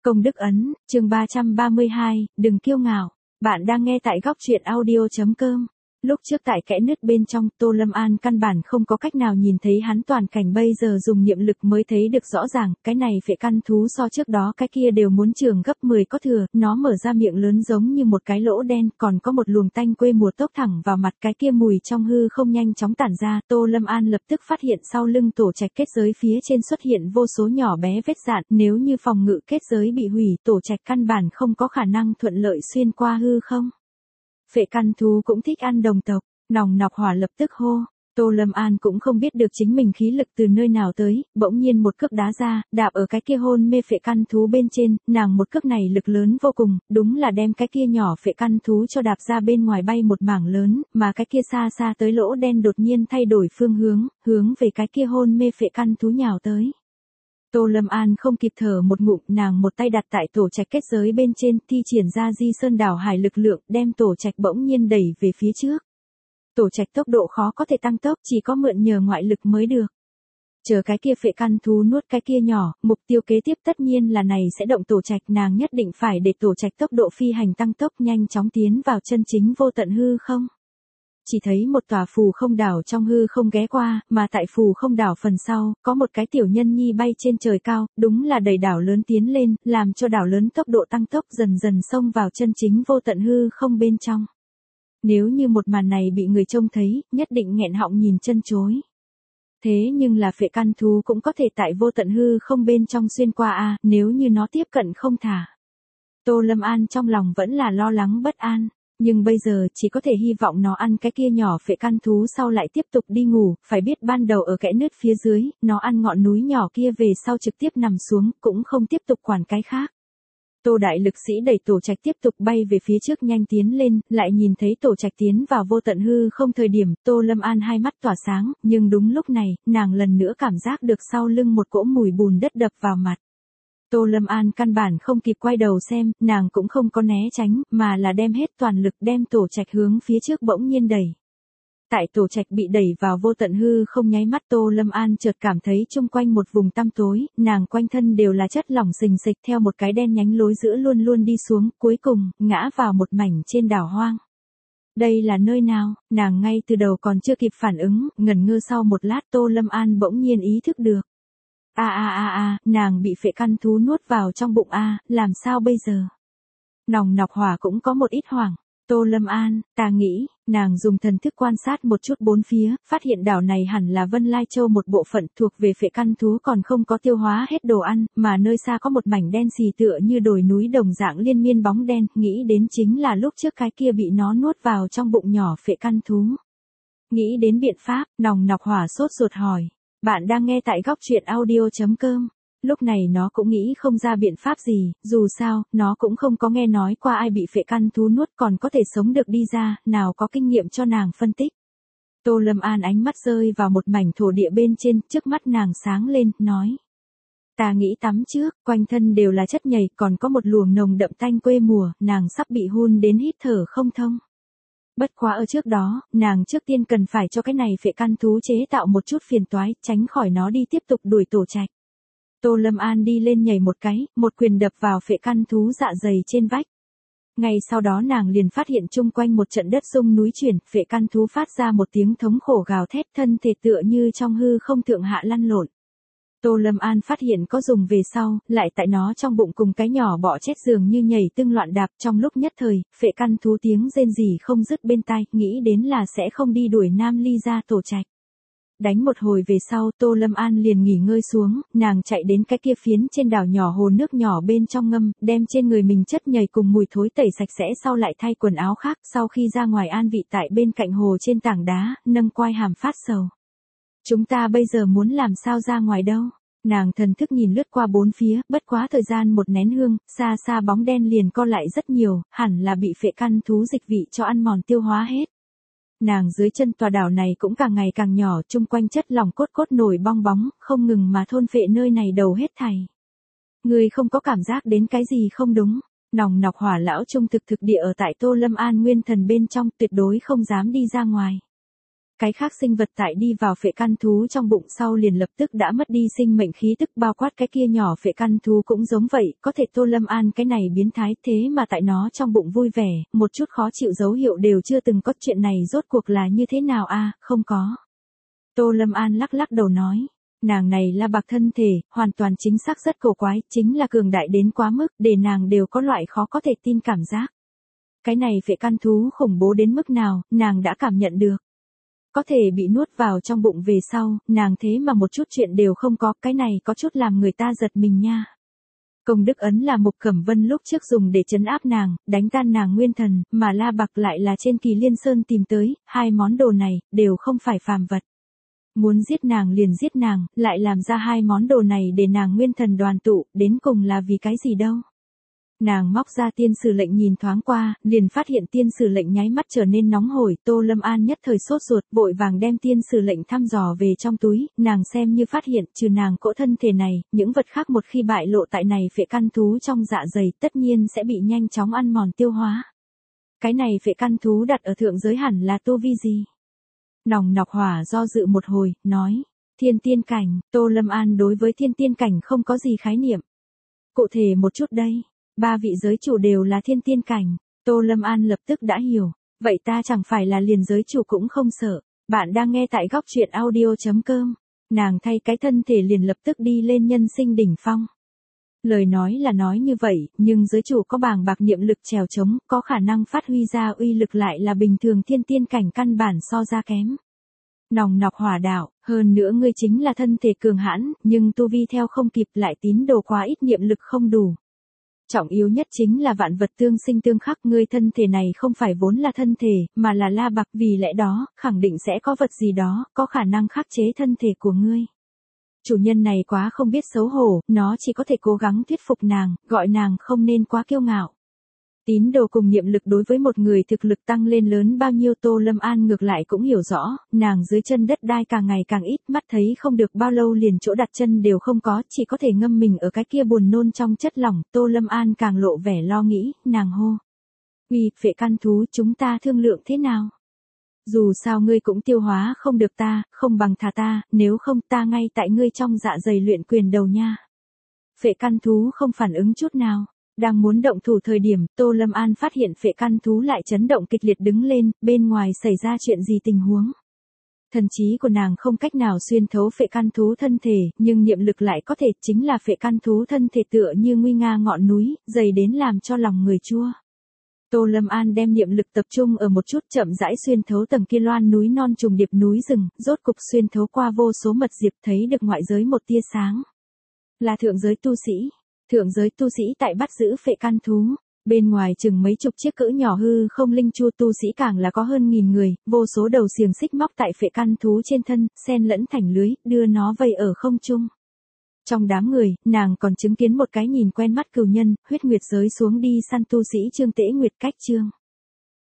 Công đức ấn, chương 332, đừng kiêu ngạo. Bạn đang nghe tại góc truyện audio.com. Lúc trước tại kẽ nứt bên trong, Tô Lâm An căn bản không có cách nào nhìn thấy hắn toàn cảnh, bây giờ dùng niệm lực mới thấy được rõ ràng, cái này phệ căn thú so trước đó cái kia đều muốn trường gấp 10 có thừa, nó mở ra miệng lớn giống như một cái lỗ đen, còn có một luồng tanh quê mùa tốc thẳng vào mặt, cái kia mùi trong hư không nhanh chóng tản ra. Tô Lâm An lập tức phát hiện sau lưng tổ trạch kết giới phía trên xuất hiện vô số nhỏ bé vết dạn, nếu như phòng ngự kết giới bị hủy, tổ trạch căn bản không có khả năng thuận lợi xuyên qua hư không. Phệ căn thú cũng thích ăn đồng tộc, Nòng Nọc Hỏa lập tức hô. Tô Lâm An cũng không biết được chính mình khí lực từ nơi nào tới, bỗng nhiên một cước đá ra, đạp ở cái kia hôn mê phệ căn thú bên trên, nàng một cước này lực lớn vô cùng, đúng là đem cái kia nhỏ phệ căn thú cho đạp ra bên ngoài bay một mảng lớn, mà cái kia xa xa tới lỗ đen đột nhiên thay đổi phương hướng, hướng về cái kia hôn mê phệ căn thú nhào tới. Tô Lâm An không kịp thở một ngụm, nàng một tay đặt tại tổ trạch kết giới bên trên, thi triển ra Di Sơn Đảo Hải lực lượng, đem tổ trạch bỗng nhiên đẩy về phía trước. Tổ trạch tốc độ khó có thể tăng tốc, chỉ có mượn nhờ ngoại lực mới được. Chờ cái kia phệ căn thú nuốt cái kia nhỏ, mục tiêu kế tiếp tất nhiên là này sẽ động tổ trạch, nàng nhất định phải để tổ trạch tốc độ phi hành tăng tốc, nhanh chóng tiến vào chân chính vô tận hư không. Chỉ thấy một tòa phù không đảo trong hư không ghé qua, mà tại phù không đảo phần sau, có một cái tiểu nhân nhi bay trên trời cao, đúng là đẩy đảo lớn tiến lên, làm cho đảo lớn tốc độ tăng tốc dần dần xông vào chân chính vô tận hư không bên trong. Nếu như một màn này bị người trông thấy, nhất định nghẹn họng nhìn chân chối. Thế nhưng là phệ căn thú cũng có thể tại vô tận hư không bên trong xuyên qua a, nếu như nó tiếp cận không thả. Tô Lâm An trong lòng vẫn là lo lắng bất an. Nhưng bây giờ chỉ có thể hy vọng nó ăn cái kia nhỏ phệ căn thú sau lại tiếp tục đi ngủ, phải biết ban đầu ở kẽ nứt phía dưới, nó ăn ngọn núi nhỏ kia về sau trực tiếp nằm xuống, cũng không tiếp tục quản cái khác. Tô đại lực sĩ đẩy tổ trạch tiếp tục bay về phía trước nhanh tiến lên, lại nhìn thấy tổ trạch tiến vào vô tận hư không thời điểm, Tô Lâm An hai mắt tỏa sáng, nhưng đúng lúc này, nàng lần nữa cảm giác được sau lưng một cỗ mùi bùn đất đập vào mặt. Tô Lâm An căn bản không kịp quay đầu xem, nàng cũng không có né tránh, mà là đem hết toàn lực đem tổ trạch hướng phía trước bỗng nhiên đẩy. Tại tổ trạch bị đẩy vào vô tận hư không nháy mắt, Tô Lâm An chợt cảm thấy chung quanh một vùng tăm tối, nàng quanh thân đều là chất lỏng xình xịch theo một cái đen nhánh lối giữa luôn luôn đi xuống, cuối cùng, ngã vào một mảnh trên đảo hoang. Đây là nơi nào? Nàng ngay từ đầu còn chưa kịp phản ứng, ngẩn ngơ sau một lát Tô Lâm An bỗng nhiên ý thức được. Nàng bị phệ căn thú nuốt vào trong bụng làm sao bây giờ? Nòng Nọc Hỏa cũng có một ít hoảng. Tô Lâm An, ta nghĩ, nàng dùng thần thức quan sát một chút bốn phía, phát hiện đảo này hẳn là Vân Lai Châu một bộ phận thuộc về phệ căn thú còn không có tiêu hóa hết đồ ăn, mà nơi xa có một mảnh đen xì tựa như đồi núi đồng dạng liên miên bóng đen, nghĩ đến chính là lúc trước cái kia bị nó nuốt vào trong bụng nhỏ phệ căn thú. Nghĩ đến biện pháp, Nòng Nọc Hỏa sốt ruột hỏi. Bạn đang nghe tại góc truyện audio.com. Lúc này nó cũng nghĩ không ra biện pháp gì, dù sao, nó cũng không có nghe nói qua ai bị phệ căn thú nuốt còn có thể sống được đi ra, nào có kinh nghiệm cho nàng phân tích. Tô Lâm An ánh mắt rơi vào một mảnh thổ địa bên trên, trước mắt nàng sáng lên, nói. Ta nghĩ tắm trước, quanh thân đều là chất nhầy, còn có một luồng nồng đậm tanh quê mùa, nàng sắp bị hun đến hít thở không thông. Bất quá ở trước đó, nàng trước tiên cần phải cho cái này phệ căn thú chế tạo một chút phiền toái, tránh khỏi nó đi tiếp tục đuổi tổ trạch. Tô Lâm An đi lên nhảy một cái, một quyền đập vào phệ căn thú dạ dày trên vách. Ngay sau đó nàng liền phát hiện chung quanh một trận đất rung núi chuyển, phệ căn thú phát ra một tiếng thống khổ gào thét, thân thể tựa như trong hư không thượng hạ lăn lộn. Tô Lâm An phát hiện có dùng về sau, lại tại nó trong bụng cùng cái nhỏ bọ chết dường như nhảy tưng loạn đạp, trong lúc nhất thời, phệ căn thú tiếng rên rỉ không dứt bên tai, nghĩ đến là sẽ không đi đuổi Nam Ly ra tổ trạch. Đánh một hồi về sau, Tô Lâm An liền nghỉ ngơi xuống, nàng chạy đến cái kia phiến trên đảo nhỏ hồ nước nhỏ bên trong ngâm, đem trên người mình chất nhầy cùng mùi thối tẩy sạch sẽ sau lại thay quần áo khác, sau khi ra ngoài an vị tại bên cạnh hồ trên tảng đá, nâng quai hàm phát sầu. Chúng ta bây giờ muốn làm sao ra ngoài đâu? Nàng thần thức nhìn lướt qua bốn phía, bất quá thời gian một nén hương, xa xa bóng đen liền co lại rất nhiều, hẳn là bị phệ căn thú dịch vị cho ăn mòn tiêu hóa hết. Nàng dưới chân tòa đảo này cũng càng ngày càng nhỏ, chung quanh chất lỏng cốt cốt nổi bong bóng, không ngừng mà thôn phệ nơi này đầu hết thảy. Người không có cảm giác đến cái gì không đúng? Nòng Nọc Hỏa lão trung thực địa ở tại Tô Lâm An nguyên thần bên trong, tuyệt đối không dám đi ra ngoài. Cái khác sinh vật tại đi vào phệ căn thú trong bụng sau liền lập tức đã mất đi sinh mệnh khí tức, bao quát cái kia nhỏ phệ căn thú cũng giống vậy, có thể Tô Lâm An cái này biến thái thế mà tại nó trong bụng vui vẻ, một chút khó chịu dấu hiệu đều chưa từng có. Chuyện này rốt cuộc là như thế nào a? Không có. Tô Lâm An lắc lắc đầu nói. Nàng này là bạc thân thể, hoàn toàn chính xác rất cổ quái, chính là cường đại đến quá mức, để nàng đều có loại khó có thể tin cảm giác. Cái này phệ căn thú khủng bố đến mức nào, nàng đã cảm nhận được. Có thể bị nuốt vào trong bụng về sau, nàng thế mà một chút chuyện đều không có, cái này có chút làm người ta giật mình nha. Công đức ấn là Mục Cẩm Vân lúc trước dùng để trấn áp nàng, đánh tan nàng nguyên thần, mà La Bạc lại là trên Kỳ Liên Sơn tìm tới, hai món đồ này, đều không phải phàm vật. Muốn giết nàng liền giết nàng, lại làm ra hai món đồ này để nàng nguyên thần đoàn tụ, đến cùng là vì cái gì đâu. Nàng móc ra tiên sử lệnh nhìn thoáng qua, liền phát hiện tiên sử lệnh nháy mắt trở nên nóng hổi, Tô Lâm An nhất thời sốt ruột, vội vàng đem tiên sử lệnh thăm dò về trong túi, nàng xem như phát hiện, trừ nàng cỗ thân thể này, những vật khác một khi bại lộ tại này phệ căn thú trong dạ dày, tất nhiên sẽ bị nhanh chóng ăn mòn tiêu hóa. Cái này phệ căn thú đặt ở thượng giới hẳn là tu vi gì? Nòng Nọc Hỏa do dự một hồi, nói, thiên tiên cảnh. Tô Lâm An đối với thiên tiên cảnh không có gì khái niệm. Cụ thể một chút đây. 3 vị giới chủ đều là thiên tiên cảnh. Tô Lâm An lập tức đã hiểu. Vậy ta chẳng phải là liền giới chủ cũng không sợ. Bạn đang nghe tại góc truyện audio.com. Nàng thay cái thân thể liền lập tức đi lên nhân sinh đỉnh phong. Lời nói là nói như vậy, nhưng giới chủ có bàng bạc niệm lực trèo trống, có khả năng phát huy ra uy lực lại là bình thường thiên tiên cảnh căn bản so ra kém. Nòng Nọc Hỏa đạo, hơn nữa ngươi chính là thân thể cường hãn, nhưng tu vi theo không kịp, lại tín đồ quá ít, niệm lực không đủ. Trọng yếu nhất chính là vạn vật tương sinh tương khắc, ngươi thân thể này không phải vốn là thân thể, mà là La Bạc, vì lẽ đó, khẳng định sẽ có vật gì đó, có khả năng khắc chế thân thể của ngươi. Chủ nhân này quá không biết xấu hổ, nó chỉ có thể cố gắng thuyết phục nàng, gọi nàng không nên quá kiêu ngạo. Tín đồ cùng niệm lực đối với một người thực lực tăng lên lớn bao nhiêu, Tô Lâm An ngược lại cũng hiểu rõ, nàng dưới chân đất đai càng ngày càng ít, mắt thấy không được bao lâu liền chỗ đặt chân đều không có, chỉ có thể ngâm mình ở cái kia buồn nôn trong chất lỏng. Tô Lâm An càng lộ vẻ lo nghĩ, nàng hô. Uy, phệ căn thú, chúng ta thương lượng thế nào? Dù sao ngươi cũng tiêu hóa không được ta, không bằng thả ta, nếu không ta ngay tại ngươi trong dạ dày luyện quyền đầu nha. Phệ căn thú không phản ứng chút nào. Đang muốn động thủ thời điểm, Tô Lâm An phát hiện phệ căn thú lại chấn động kịch liệt đứng lên, bên ngoài xảy ra chuyện gì tình huống. Thần trí của nàng không cách nào xuyên thấu phệ căn thú thân thể, nhưng niệm lực lại có thể, chính là phệ căn thú thân thể tựa như nguy nga ngọn núi, dày đến làm cho lòng người chua. Tô Lâm An đem niệm lực tập trung ở một chút, chậm rãi xuyên thấu tầng kia loan núi non trùng điệp núi rừng, rốt cục xuyên thấu qua vô số mật diệp, thấy được ngoại giới một tia sáng. Là thượng giới tu sĩ. Thượng giới tu sĩ tại bắt giữ phệ căn thú. Bên ngoài chừng mấy chục chiếc cỡ nhỏ hư không linh chu, tu sĩ càng là có hơn 1000 người, vô số đầu xiềng xích móc tại phệ căn thú trên thân, xen lẫn thành lưới, đưa nó vây ở không trung. Trong đám người, nàng còn chứng kiến một cái nhìn quen mắt cừu nhân, huyết nguyệt giới xuống đi săn tu sĩ Trương Tế Nguyệt cách Trương.